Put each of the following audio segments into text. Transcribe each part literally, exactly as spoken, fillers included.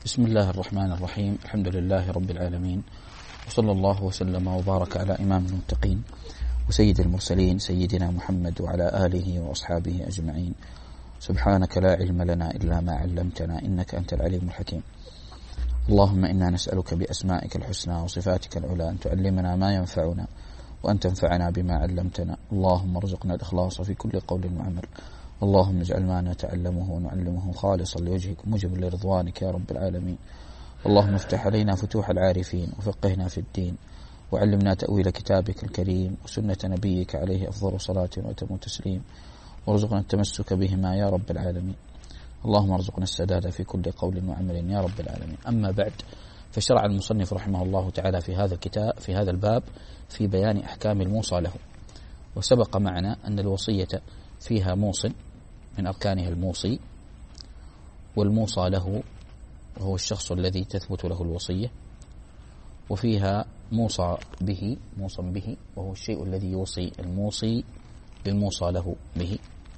بسم الله الرحمن الرحيم. الحمد لله رب العالمين، وصلى الله وسلم وبارك على إمام المتقين وسيد المرسلين سيدنا محمد وعلى آله وأصحابه أجمعين. سبحانك لا علم لنا إلا ما علمتنا إنك أنت العليم الحكيم. اللهم إنا نسألك بأسمائك الحسنى وصفاتك العلى أن تعلمنا ما ينفعنا وأن تنفعنا بما علمتنا. اللهم ارزقنا الإخلاص في كل قول وعمل. اللهم اجعل ما نتعلمه ونعلمه خالصا لوجهك موجبا لرضوانك يا رب العالمين. اللهم افتح علينا فتوح العارفين وفقهنا في الدين، وعلمنا تأويل كتابك الكريم وسنة نبيك عليه أفضل صلاة وأتم تسليم، وارزقنا التمسك بهما يا رب العالمين. اللهم ارزقنا السداد في كل قول وعمل يا رب العالمين. أما بعد، فشرع المصنف رحمه الله تعالى في هذا الكتاب في هذا الباب في بيان أحكام الموصى له. وسبق معنا أن الوصية فيها موص من أركانها الموصي، والموصى له وهو الشخص الذي تثبت له الوصية، وفيها موصى به موصى به وهو الشيء الذي يوصي الموصي للموصى له به،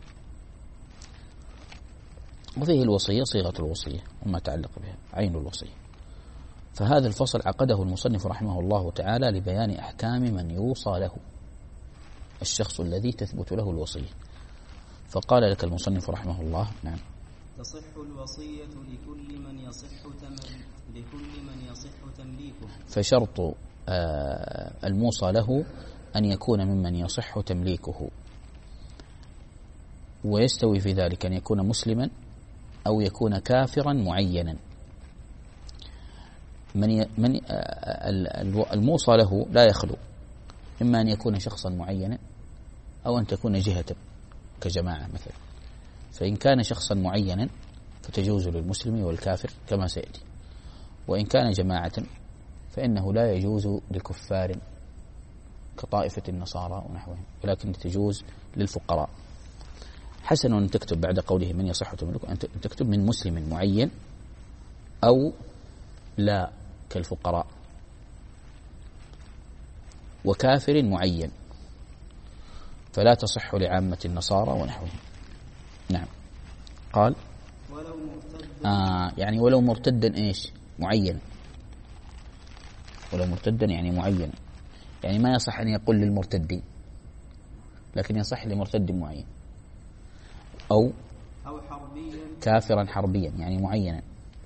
وفيه الوصية صيغة الوصية وما تعلق بها عين الوصية. فهذا الفصل عقده المصنف رحمه الله تعالى لبيان أحكام من يوصى له، الشخص الذي تثبت له الوصية. فقال لك المصنف رحمه الله: نعم. تصح الوصية لكل من يصح تمل... لكل من يصح تمليكه. فشرط الموصى له أن يكون ممن يصح تمليكه، ويستوي في ذلك أن يكون مسلما أو يكون كافرا معينا. من ي... من الموصى له لا يخلو إما أن يكون شخصا معينا أو أن تكون جهة كجماعة مثلا. فإن كان شخصا معينا فتجوز للمسلم والكافر كما سيأتي، وإن كان جماعة فإنه لا يجوز لكفار كطائفة النصارى ونحوهم، ولكن تجوز للفقراء. حسن أن تكتب بعد قوله من يصح تملكه أن تكتب من مسلم معين أو لا كالفقراء، وكافر معين، فلا تصح لعامة النصارى ونحوهم. نعم. قال ولو مرتدا آه يعني ولو مرتدا إيش معين، ولو مرتدا يعني معين، يعني ما يصح أن يقول للمرتدين، لكن يصح لمرتد معين، أو أو حربيا كافرا حربيا يعني معينا،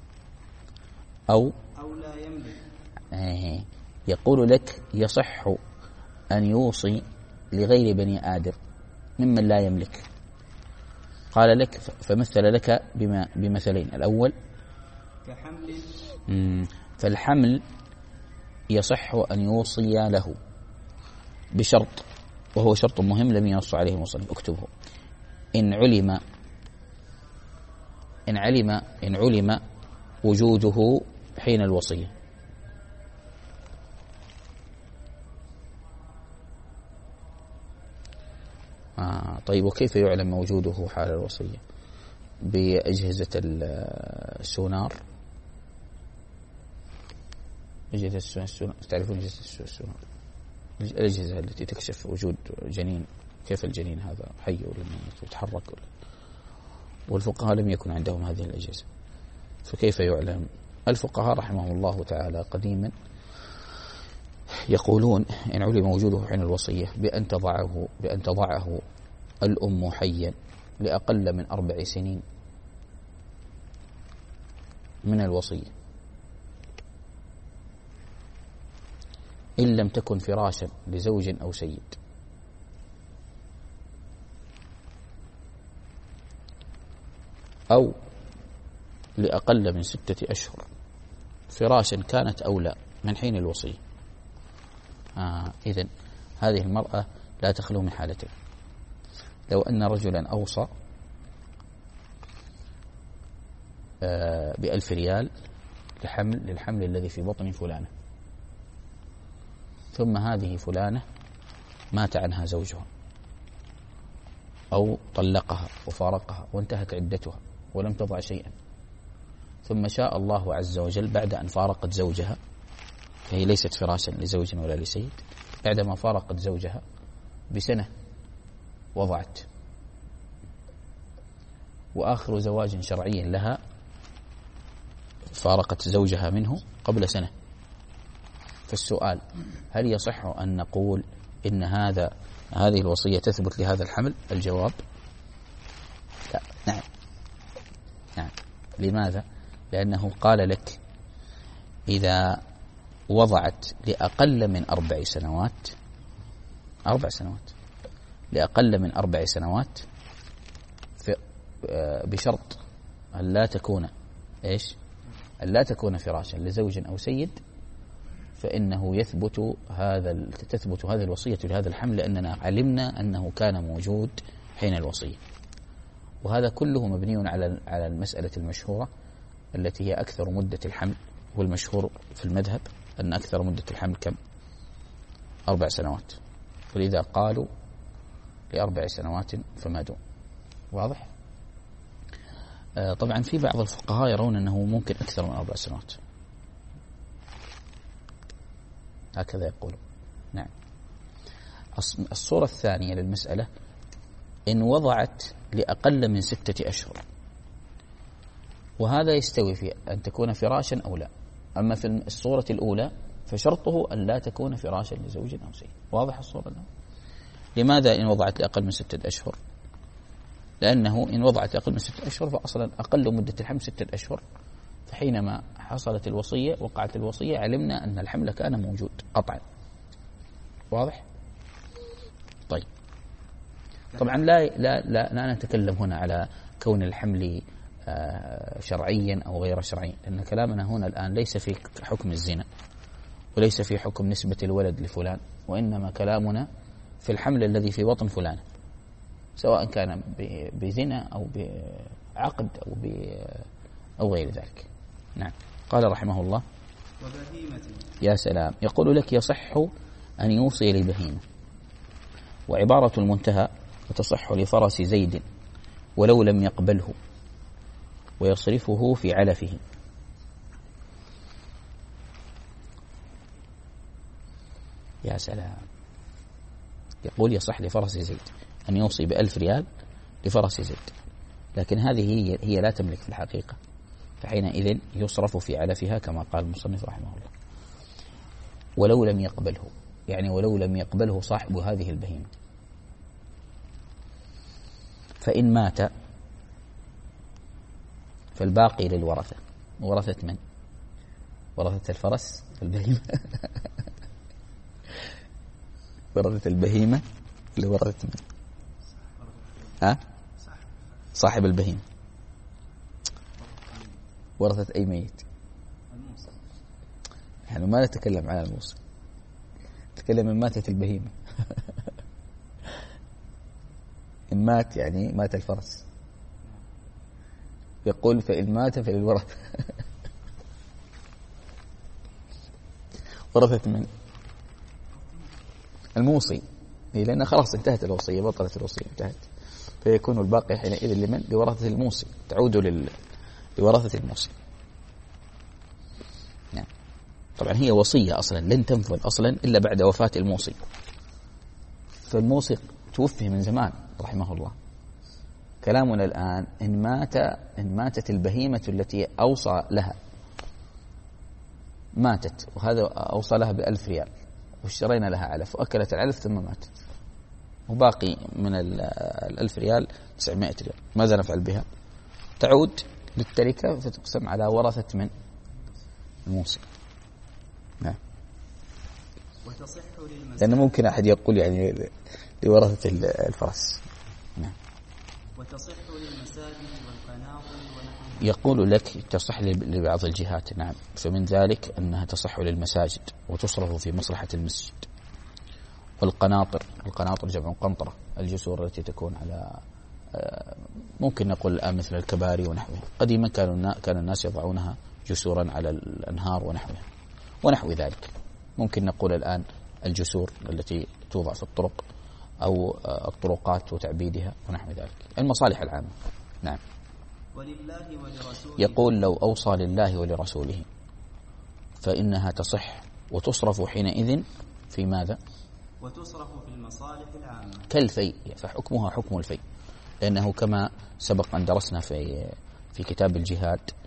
أو أو لا يملك. آه يقول لك يصح أن يوصي لغير بني آدم ممن لا يملك. قال لك فمثل لك بما بمثلين. الأول كحمل، فالحمل يصح أن يوصي له بشرط، وهو شرط مهم لم ينص عليه المصنف، اكتبه: إن علم إن علم إن علم وجوده حين الوصية. آه طيب، وكيف يعلم وجوده حال الوصية؟ بأجهزة السونار. أجهزة السونار، تعرفون أجهزة السونار؟ الأجهزة التي تكشف وجود جنين، كيف الجنين هذا حي ولا ميت ويتحرك ولا. والفقهاء لم يكن عندهم هذه الأجهزة، فكيف يعلم؟ الفقهاء رحمهم الله تعالى قديما يقولون إن علم وجوده حين الوصية بأن تضعه بأن تضعه الأم حيا لأقل من أربع سنين من الوصية، إن لم تكن فراشا لزوج أو سيد، أو لأقل من ستة أشهر فراشا كانت أو لا من حين الوصية. آه إذن هذه المرأة لا تخلو من حالتين: لو أن رجلا أوصى آه بألف ريال لحمل للحمل الذي في بطن فلانة، ثم هذه فلانة مات عنها زوجها أو طلقها وفارقها وانتهت عدتها ولم تضع شيئا، ثم شاء الله عز وجل بعد أن فارقت زوجها، فهي ليست فراشا لزوج ولا لسيد، بعدما فارقت زوجها بسنة وضعت، وآخر زواج شرعي لها فارقت زوجها منه قبل سنة. فالسؤال: هل يصح أن نقول إن هذا هذه الوصية تثبت لهذا الحمل؟ الجواب: لا. نعم نعم. لماذا؟ لأنه قال لك إذا وضعت لأقل من أربع سنوات أربع سنوات لأقل من أربع سنوات بشرط أن لا تكون إيش؟ أن لا تكون فراشا لزوج أو سيد، فإنه يثبت هذا تثبت هذه الوصية لهذا الحمل، لأننا علمنا أنه كان موجود حين الوصية. وهذا كله مبني على على المسألة المشهورة التي هي أكثر مدة الحمل، والمشهور في المذهب أن أكثر مدة الحمل كم؟ أربع سنوات. ولذا قالوا لأربع سنوات فما دون. واضح؟ آه طبعا في بعض الفقهاء يرون أنه ممكن أكثر من أربع سنوات، هكذا يقولون. نعم. الصورة الثانية للمسألة: إن وضعت لأقل من ستة أشهر، وهذا يستوي في أن تكون فراشا أو لا. أما في الصورة الأولى فشرطه أن لا تكون فراشا لزوج أو سيد. واضح الصورة الأولى؟ لماذا إن وضعت لأقل من ستة أشهر؟ لأنه إن وضعت لأقل من ستة أشهر فأصلا أقل مدة الحمل ستة أشهر، فحينما حصلت الوصية وقعت الوصية علمنا أن الحمل كان موجود قطعا. واضح؟ طيب. طبعا لا لا لا, لا نتكلم هنا على كون الحمل شرعيا أو غير شرعي، لأن كلامنا هنا الآن ليس في حكم الزنا وليس في حكم نسبة الولد لفلان، وإنما كلامنا في الحمل الذي في بطن فلان، سواء كان بزنا أو بعقد أو أو غير ذلك. نعم. قال رحمه الله: وبهيمة. يا سلام. يقول لك: يصح أن يوصي لبهيمة. وعبارة المنتهى: وتصح لفرس زيد ولو لم يقبله ويصرفه في علفه. يا سلام. يقول: يصح لفرس زيد أن يوصي بألف ريال لفرس زيد، لكن هذه هي, هي لا تملك في الحقيقة، فحينئذ يصرف في علفها كما قال المصنف رحمه الله. ولو لم يقبله، يعني ولو لم يقبله صاحب هذه البهيمة، فإن مات فالباقي للورثة. ورثة من؟ ورثة الفرس البهيمة ورثة البهيمة لورثة من؟ ها؟ صاحب البهيمة. ورثة أي ميت؟ يعني ما نتكلم عن الموصى، نتكلم من ماتت البهيمة إن مات يعني مات الفرس. يقول: فإن مات فللورثة ورثة من؟ الموصي، لأن خلاص انتهت الوصية، بطلت الوصية، انتهت، فيكون الباقي حينئذ لمن؟ لورثة الموصي، تعود لل... لورثة الموصي. نعم. طبعا هي وصية أصلا لن تنفذ أصلا إلا بعد وفاة الموصي، فالموصي توفي من زمان رحمه الله. كلامنا الآن إن مات إن ماتت البهيمة التي أوصى لها، ماتت، وهذا أوصى لها بألف ريال واشترينا لها علف وأكلت العلف ثم ماتت، وباقي من الألف ريال تسعمائة ريال، ماذا نفعل بها؟ تعود للتركة فتقسم على ورثة من؟ الموصي. نعم. وتصح للمساجد، لأن ممكن أحد يقول يعني لورثة الفرس. نعم. وتصح للمساجد والقناطر ونحوها. يقول لك تصح لبعض الجهات. نعم. فمن ذلك أنها تصح للمساجد وتصرف في مصلحة المسجد. والقناطر، القناطر جمع قنطرة، الجسور التي تكون على ممكن نقول الآن مثل الكباري ونحوها. قديما كانوا كان الناس يضعونها جسورا على الأنهار ونحوها ونحو ذلك. ممكن نقول الآن الجسور التي توضع في الطرق أو الطرقات وتعبيدها ونحو ذلك، المصالح العامة. نعم. ولله ولرسوله. يقول: لو أوصى لله ولرسوله فإنها تصح وتصرف حينئذ في ماذا؟ وتصرف في المصالح العامة كالفيء، فحكمها حكم الفيء، لأنه كما سبق أن درسنا في في كتاب الجهاد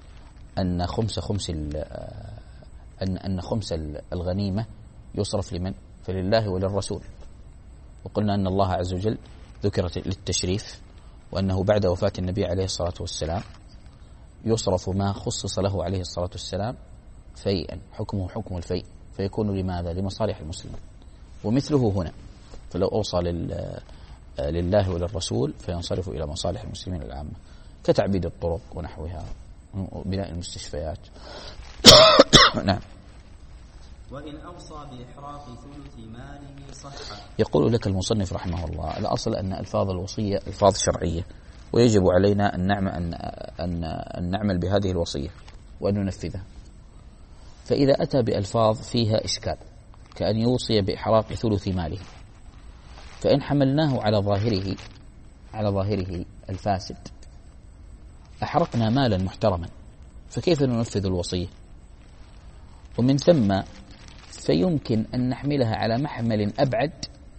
أن خمس خمس أن أن خمس الغنيمة يصرف لمن؟ فلله وللرسول. وقلنا أن الله عز وجل ذكرت للتشريف، وأنه بعد وفاة النبي عليه الصلاة والسلام يصرف ما خصص له عليه الصلاة والسلام فيئا، حكمه حكم الفيء، فيكون لماذا؟ لمصالح المسلمين. ومثله هنا، فلو أوصى لله وللرسول فينصرف إلى مصالح المسلمين العامة، كتعبيد الطرق ونحوها، بناء المستشفيات. نعم. وإن أوصى بإحراق ثلث ماله صح. يقول لك المصنف رحمه الله: الأصل أن ألفاظ الوصية ألفاظ شرعية، ويجب علينا أن نعمل, أن, أن, أن نعمل بهذه الوصية وأن ننفذها. فإذا أتى بألفاظ فيها إشكال كأن يوصي بإحراق ثلث ماله، فإن حملناه على ظاهره على ظاهره الفاسد أحرقنا مالا محترما، فكيف ننفذ الوصية؟ ومن ثم فيمكن أن نحملها على محمل أبعد،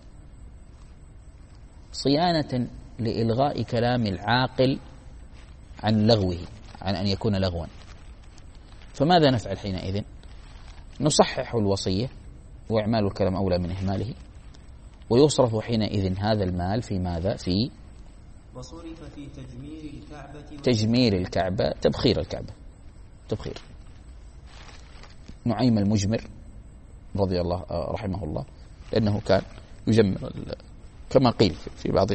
صيانة لإلغاء كلام العاقل عن لغوه، عن أن يكون لغوا. فماذا نفعل حينئذ؟ نصحح الوصية، وإعمال الكلام أولى من إهماله، ويصرف حينئذ هذا المال في ماذا؟ في وصرف في تجمير الكعبة تجمير الكعبة، تبخير الكعبة، تبخير. نعيم المجمر رضي الله رحمه الله، لأنه كان يجمر كما قيل في بعض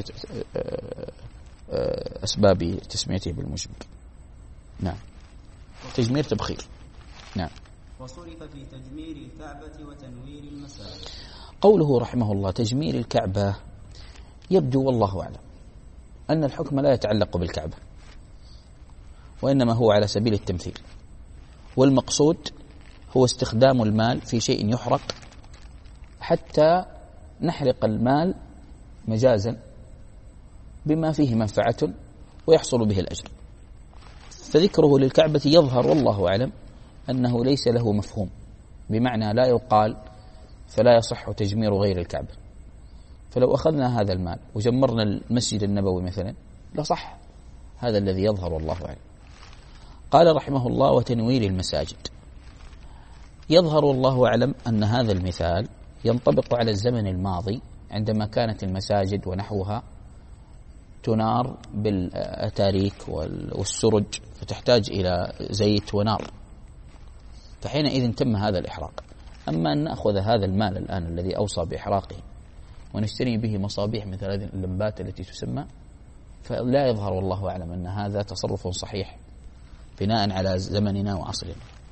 أسباب تسميته بالمجمر. نعم، تجمير تبخير. نعم. وصرف في تجمير الكعبة وتنوير المساجد. قوله رحمه الله تجمير الكعبة، يبدو والله أعلم أن الحكم لا يتعلق بالكعبة، وإنما هو على سبيل التمثيل، والمقصود هو استخدام المال في شيء يحرق حتى نحرق المال مجازا بما فيه منفعة ويحصل به الأجر. فذكره للكعبة يظهر والله أعلم أنه ليس له مفهوم، بمعنى لا يقال فلا يصح تجمير غير الكعبة. فلو أخذنا هذا المال وجمرنا المسجد النبوي مثلا لصح، هذا الذي يظهر والله أعلم. قال رحمه الله وتنوير المساجد، يظهر والله أعلم أن هذا المثال ينطبق على الزمن الماضي عندما كانت المساجد ونحوها تنار بالأتاريك والسرج، فتحتاج إلى زيت ونار، فحينئذ تم هذا الإحراق. أما أن نأخذ هذا المال الآن الذي أوصى بإحراقه ونشتري به مصابيح مثل هذه اللمبات التي تسمى، فلا يظهر والله أعلم أن هذا تصرف صحيح بناء على زمننا وعصرنا.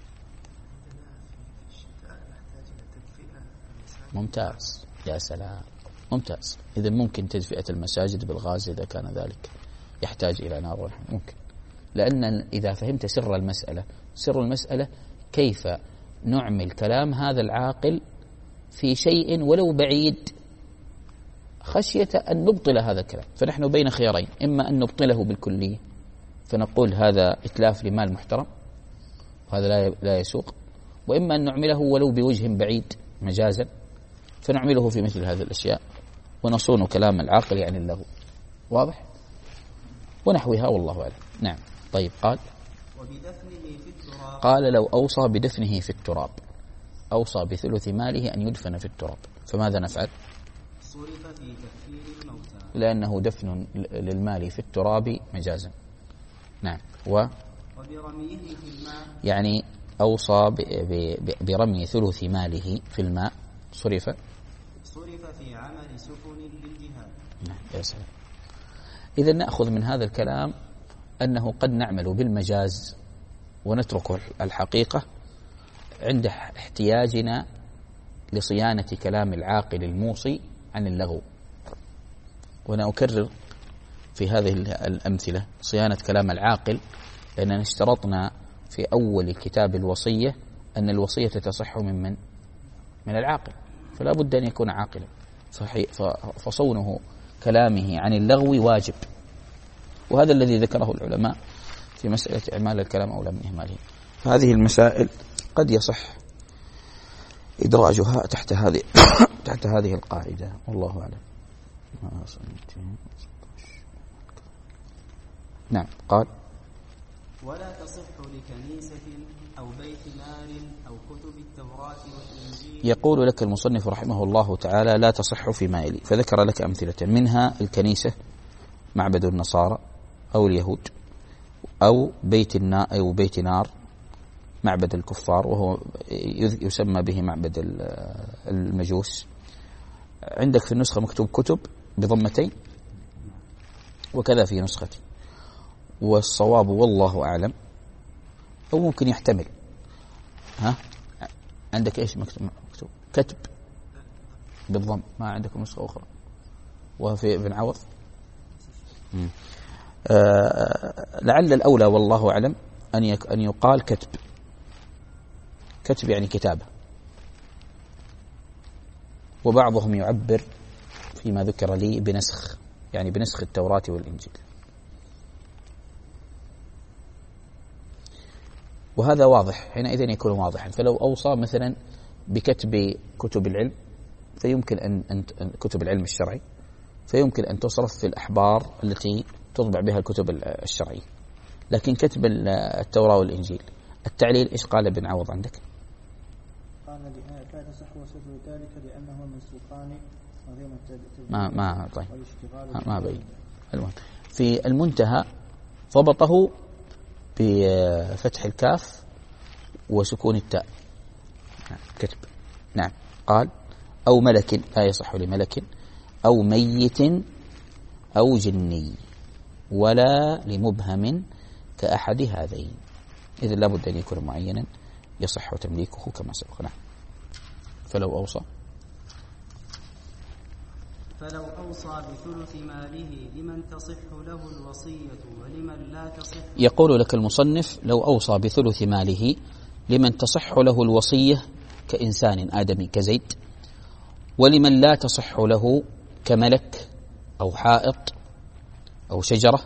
ممتاز، يا سلام، ممتاز. إذا ممكن تدفئة المساجد بالغاز إذا كان ذلك يحتاج إلى نار، ممكن. لأن إذا فهمت سر المسألة، سر المسألة كيف نعمل كلام هذا العاقل في شيء ولو بعيد خشية أن نبطل هذا الكلام. فنحن بين خيارين: إما أن نبطله بالكلية فنقول هذا إتلاف لمال محترم وهذا لا يسوق، وإما أن نعمله ولو بوجه بعيد مجازا فنعمله في مثل هذه الأشياء ونصون كلام العاقل عن اللغو. واضح؟ ونحوها والله أعلم. نعم. طيب. قال وبدفنه في التراب، قال لو أوصى بدفنه في التراب، أوصى بثلث ماله أن يدفن في التراب، فماذا نفعل؟ صرف في تكفير الموتى، لأنه دفن للمال في التراب مجازا. نعم. و وبرميه في الماء، يعني أوصى ب... ب... برمي ثلث ماله في الماء، صرف صرف في عمل سفن للجهاد. نعم. يا سلام. إذا نأخذ من هذا الكلام أنه قد نعمل بالمجاز ونترك الحقيقة عند احتياجنا لصيانة كلام العاقل الموصي عن اللغو. وأنا أكرر في هذه الأمثلة صيانة كلام العاقل، لأننا اشترطنا في أول كتاب الوصية أن الوصية تصح من من؟ من العاقل، فلا بد أن يكون عاقلا، فصونه كلامه عن اللغو واجب. وهذا الذي ذكره العلماء في مسألة إعمال الكلام أولى من إهماله. فهذه المسائل قد يصح إدراجها تحت هذه تحت هذه القاعدة، والله أعلم. نعم. قال ولا تصح لكنيسة أو بيت نار أو كتب التوراة والإنجيل. يقول لك المصنف رحمه الله تعالى لا تصح فيما يلي، فذكر لك أمثلة منها الكنيسة معبد النصارى أو اليهود، أو بيت النار أو بيت نار معبد الكفار وهو يسمى به معبد المجوس. عندك في النسخة مكتوب كتب بضمتين وكذا في نسختي، والصواب والله أعلم أو ممكن يحتمل. ها عندك إيش مكتوب؟ مكتوب كتب بالضم، ما عندكم نسخة أخرى وفي ابن عوض. آه لعل الأولى والله أعلم أن أن يقال كتب. كتب يعني كتابة، وبعضهم يعبر فيما ذكر لي بنسخ، يعني بنسخ التوراة والإنجيل، وهذا واضح حينئذ يكون واضحا. فلو أوصى مثلا بكتب كتب العلم فيمكن أن كتب العلم الشرعي فيمكن أن تصرف في الأحبار التي تطبع بها الكتب الشرعية، لكن كتب التوراة والإنجيل التعليل إيش قال ابن عوض عندك؟ قال لا تصح وصفه ذلك لأنه منسوقان ما ما طيب ما بين. المهم في المنتهى ضبطه بفتح الكاف وسكون التاء كتب. نعم قال أو ملك، لا يصح لملك أو ميت أو جني ولا لمبهم كأحد هذين، إذن لابد أن يكون معينا يصح تمليكه كما سبق. نعم. فلو أوصى فلو أوصى بثلث ماله لمن تصح له الوصية ولمن لا تصح. يقول لك المصنف لو أوصى بثلث ماله لمن تصح له الوصية كإنسان آدمي كزيد، ولمن لا تصح له كملك أو حائط أو شجرة،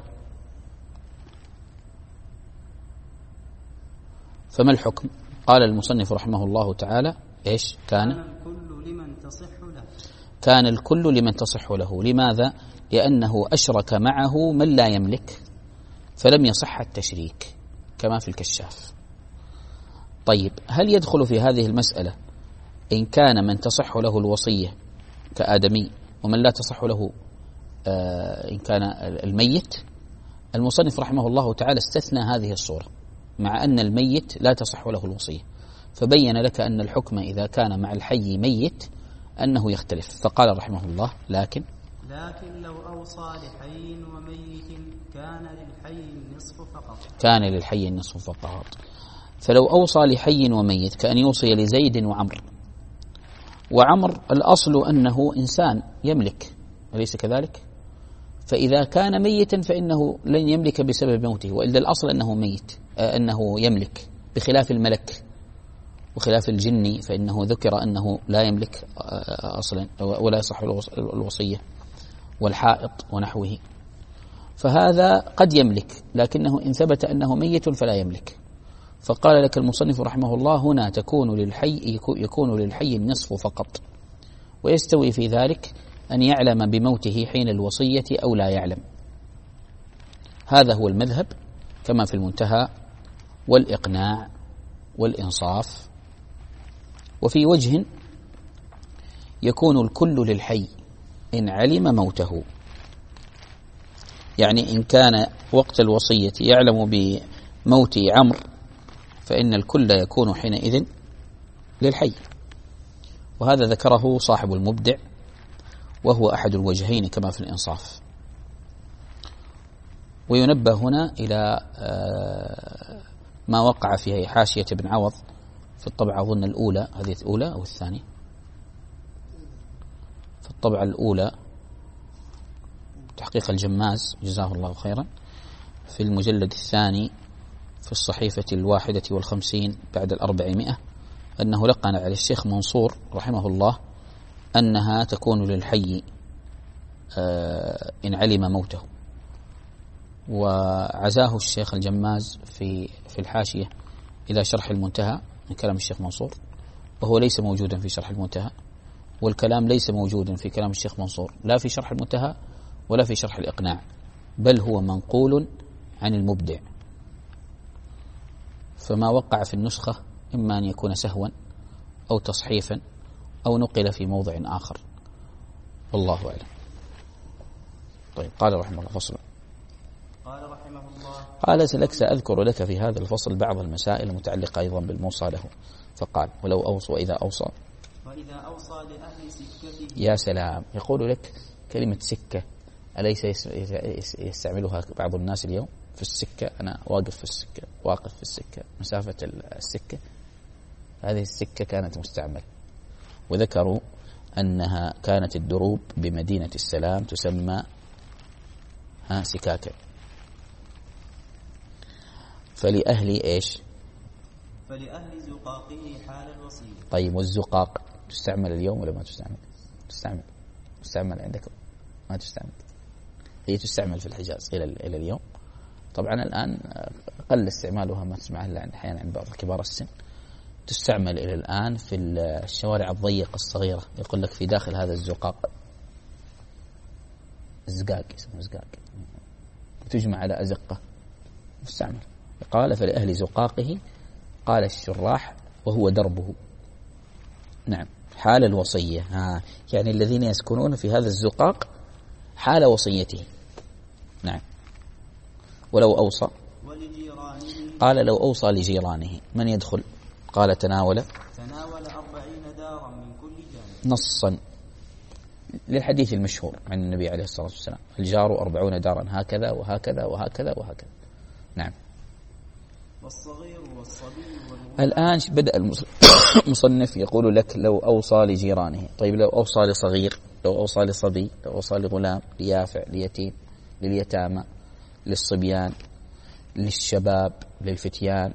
فما الحكم؟ قال المصنف رحمه الله تعالى إيش كان؟ كان الكل لمن تصح له. كان الكل لمن تصح له. لماذا؟ لأنه أشرك معه من لا يملك فلم يصح التشريك كما في الكشاف. طيب هل يدخل في هذه المسألة إن كان من تصح له الوصية كآدمي ومن لا تصح له آه إن كان الميت؟ المصنف رحمه الله تعالى استثنى هذه الصورة مع أن الميت لا تصح له الوصية، فبين لك أن الحكم إذا كان مع الحي ميت أنه يختلف، فقال رحمه الله لكن لكن لو أوصى لحي وميت كان للحي النصف فقط. كان للحي النصف فقط. فلو أوصى لحي وميت كأن يوصي لزيد وعمر، وعمر الأصل أنه إنسان يملك أليس كذلك؟ فإذا كان ميتا فإنه لن يملك بسبب موته، وإلا الأصل أنه ميت آه أنه يملك، بخلاف الملك وخلاف الجني فإنه ذكر أنه لا يملك آه أصلا ولا يصح الوصية، والحائط ونحوه، فهذا قد يملك لكنه إن ثبت أنه ميت فلا يملك. فقال لك المصنف رحمه الله هنا تكون للحي يكون للحي النصف فقط، ويستوي في ذلك أن يعلم بموته حين الوصية أو لا يعلم. هذا هو المذهب كما في المنتهى والإقناع والإنصاف. وفي وجه يكون الكل للحي إن علم موته، يعني إن كان وقت الوصية يعلم بموت عمرو فإن الكل يكون حينئذ للحي، وهذا ذكره صاحب المبدع وهو أحد الوجهين كما في الإنصاف. وينبه هنا إلى ما وقع فيه حاشية ابن عوض في الطبعة أظن الأولى، هذه الأولى أو الثانية، في الطبعة الأولى تحقيق الجماز جزاه الله خيرا، في المجلد الثاني في الصحيفة الواحدة والخمسين بعد الأربعمائة، أنه لقن على الشيخ منصور رحمه الله أنها تكون للحي إن علم موته. وعزاه الشيخ الجماز في في الحاشية إلى شرح المنتهى من كلام الشيخ منصور، وهو ليس موجودا في شرح المنتهى، والكلام ليس موجودا في كلام الشيخ منصور لا في شرح المنتهى ولا في شرح الإقناع، بل هو منقول عن المبدع. فما وقع في النسخة إما أن يكون سهوا أو تصحيفا أو نقل في موضع آخر، والله أعلم. طيب، قال رحمه الله فصل. قال رحمه الله قال لك سأذكر لك في هذا الفصل بعض المسائل المتعلقة أيضا بالموصى له. فقال ولو أوصى وإذا أوصى وإذا أوصى لأهل سكته. يا سلام، يقول لك كلمة سكة أليس يستعملها بعض الناس اليوم؟ في السكة، أنا واقف في السكة، واقف في السكة، مسافة السكة، هذه السكة كانت مستعملة. وذكروا أنها كانت الدروب بمدينة السلام تسمى ها سكاكا. فلأهل إيش؟ فلأهل زقاقه حال الوصية. طيب، والزقاق تستعمل اليوم ولا ما تستعمل؟ تستعمل تستعمل عندكم؟ ما تستعمل. هي تستعمل في الحجاز إلى إلى اليوم. طبعا الآن قل استعمالها، ما تسمعها إلا أحيانا عند بعض كبار السن. تستعمل إلى الآن في الشوارع الضيقة الصغيرة، يقول لك في داخل هذا الزقاق، الزقاق اسمه زقاق، وتجمع على أزقة، مستعمل. قال فلأهل زقاقه، قال الشراح وهو دربه. نعم، حال الوصية، ها يعني الذين يسكنون في هذا الزقاق حال وصيته. نعم. ولو أوصى، قال لو أوصى لجيرانه من يدخل؟ قال تناول تناول أربعين دارا من كل جانب، نصا للحديث المشهور عن النبي عليه الصلاة والسلام: الجار أربعون دارا هكذا وهكذا وهكذا وهكذا. نعم. والصغير والصبي والغلام. الآن بدأ المصنف يقول لك لو أوصى لجيرانه. طيب، لو أوصى لصغير، لو أوصى لصبي، لو أوصى لغلام، ليافع، ليتيم، لليتامى، للصبيان، للشباب، للفتيان،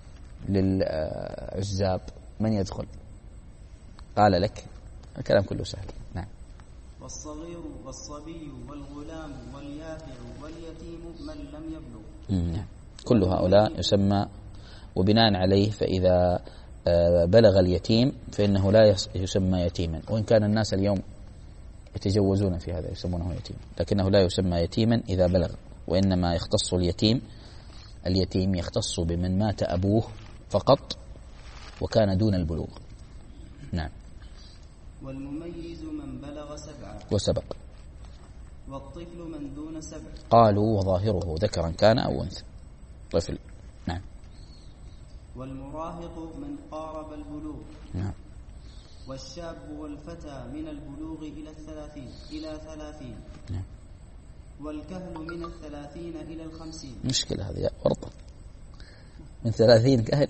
للعزاب، من يدخل؟ قال لك الكلام كله سهل. نعم. والصغير والصبي والغلام واليافع واليتيم من لم يبلغ. نعم، كل هؤلاء يسمى، وبناء عليه فإذا بلغ اليتيم فإنه لا يسمى يتيما، وإن كان الناس اليوم يتجوزون في هذا يسمونه يتيم، لكنه لا يسمى يتيما إذا بلغ، وإنما يختص اليتيم اليتيم يختص بمن مات أبوه فقط وكان دون البلوغ. نعم. والمميز من بلغ سبعة وسبق. والطفل من دون سبع. قالوا وظاهره ذكرا كان أو أنثى، طفل. نعم. والمراهق من قارب البلوغ. نعم. والشاب والفتى من البلوغ إلى الثلاثين إلى ثلاثين. نعم. والكهل من الثلاثين إلى الخمسين. مشكلة هذه ورطة، من ثلاثين كهل.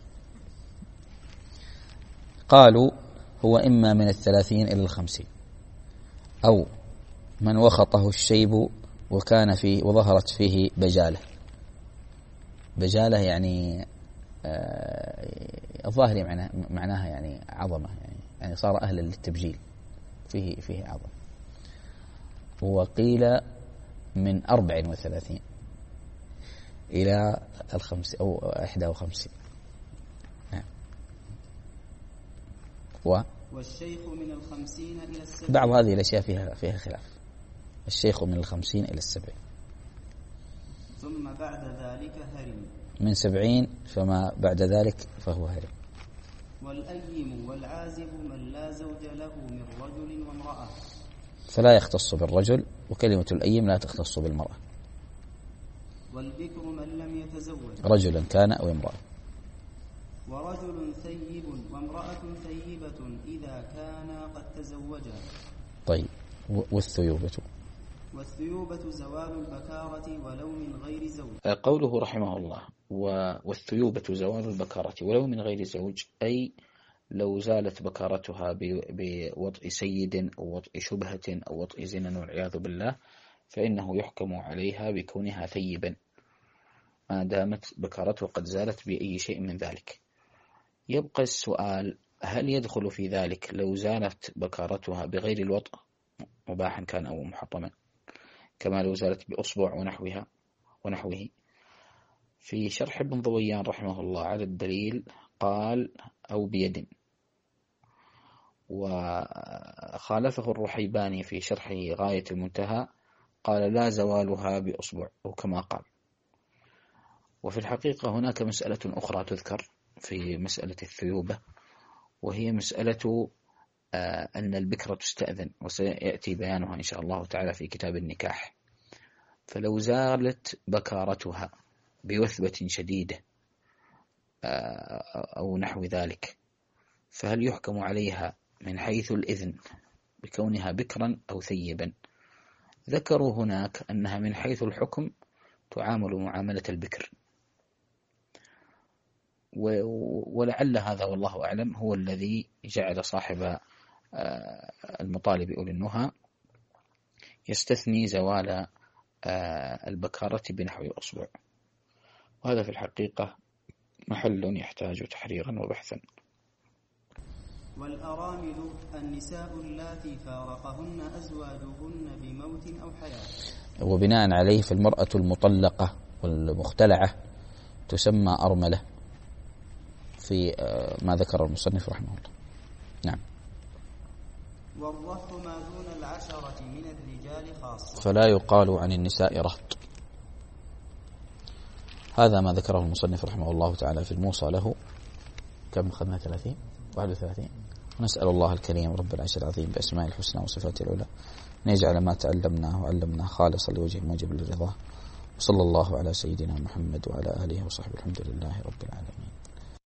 قالوا هو إما من الثلاثين إلى الخمسين، أو من وخطه الشيب وكان فيه وظهرت فيه بجالة. بجالة يعني آه الظاهر معناها, معناها يعني عظمة، يعني, يعني صار أهلا للتبجيل، فيه فيه عظمة. وقيل من أربع وثلاثين إلى الخمس أو أحدى وخمسين. نعم. و والشيخ من الخمسين إلى السبعين. بعض هذه الأشياء فيها فيها خلاف. الشيخ من الخمسين إلى السبعين. ثم بعد ذلك هرم. من سبعين فما بعد ذلك فهو هرم. والأيم والعازب من لا زوج له من رجل وامرأة، فلا يختص بالرجل، وكلمة الأيم لا تختص بالمرأة. والبكر من لم يتزوج، رجلا كان أو امرأة. ورجل ثيب وامرأة ثيبة إذا كانا قد تزوجا. طيب، والثيوبة؟ والثيوبة زوال البكارة ولو من غير زوج. قوله رحمه الله والثيوبة زوال البكارة ولو من غير زوج، أي لو زالت بكارتها بوطء سيد أو وطء شبهة أو وطء زنا والعياذ بالله، فإنه يحكم عليها بكونها ثيبا ما دامت بكارته قد زالت بأي شيء من ذلك. يبقى السؤال: هل يدخل في ذلك لو زالت بكارتها بغير الوطء، مباحا كان أو محرما، كما لو زالت بأصبع ونحوها ونحوه؟ في شرح ابن ضويان رحمه الله على الدليل قال: أو بيد. وخالفه الرحيباني في شرحه غاية المنتهى قال: لا زوالها بأصبع، أو كما قال. وفي الحقيقة هناك مسألة أخرى تذكر في مسألة الثيوبة، وهي مسألة أن البكرة تستأذن، وسيأتي بيانها إن شاء الله تعالى في كتاب النكاح. فلو زالت بكارتها بوثبة شديدة أو نحو ذلك، فهل يحكم عليها من حيث الإذن بكونها بكرا أو ثيبا؟ ذكروا هناك أنها من حيث الحكم تعامل معاملة البكر، ولعل هذا والله أعلم هو الذي جعل صاحب المطالب أولي النهى يستثني زوال البكارة بنحو أصبع، وهذا في الحقيقة محل يحتاج تحريرا وبحثا. والأرامل النساء اللاتي فارقهن أزواجهن بموت أو حياة. وبناء عليه فالمرأة المطلقة والمختلعة تسمى أرملة في ما ذكر المصنف رحمه الله. نعم. والرهط ما دون العشرة من الرجال خاصة، فلا يقال عن النساء رهط. هذا ما ذكره المصنف رحمه الله تعالى في الموصى له. كم أخذنا؟ ثلاثين واحد وثلاثين. نسأل الله الكريم رب العرش العظيم بأسماء الحسنى وصفاته العلى نجعل ما تعلمناه وعلمناه خالصا لوجه موجب للرضا، وصلى الله على سيدنا محمد وعلى آله وصحبه الحمد لله رب العالمين.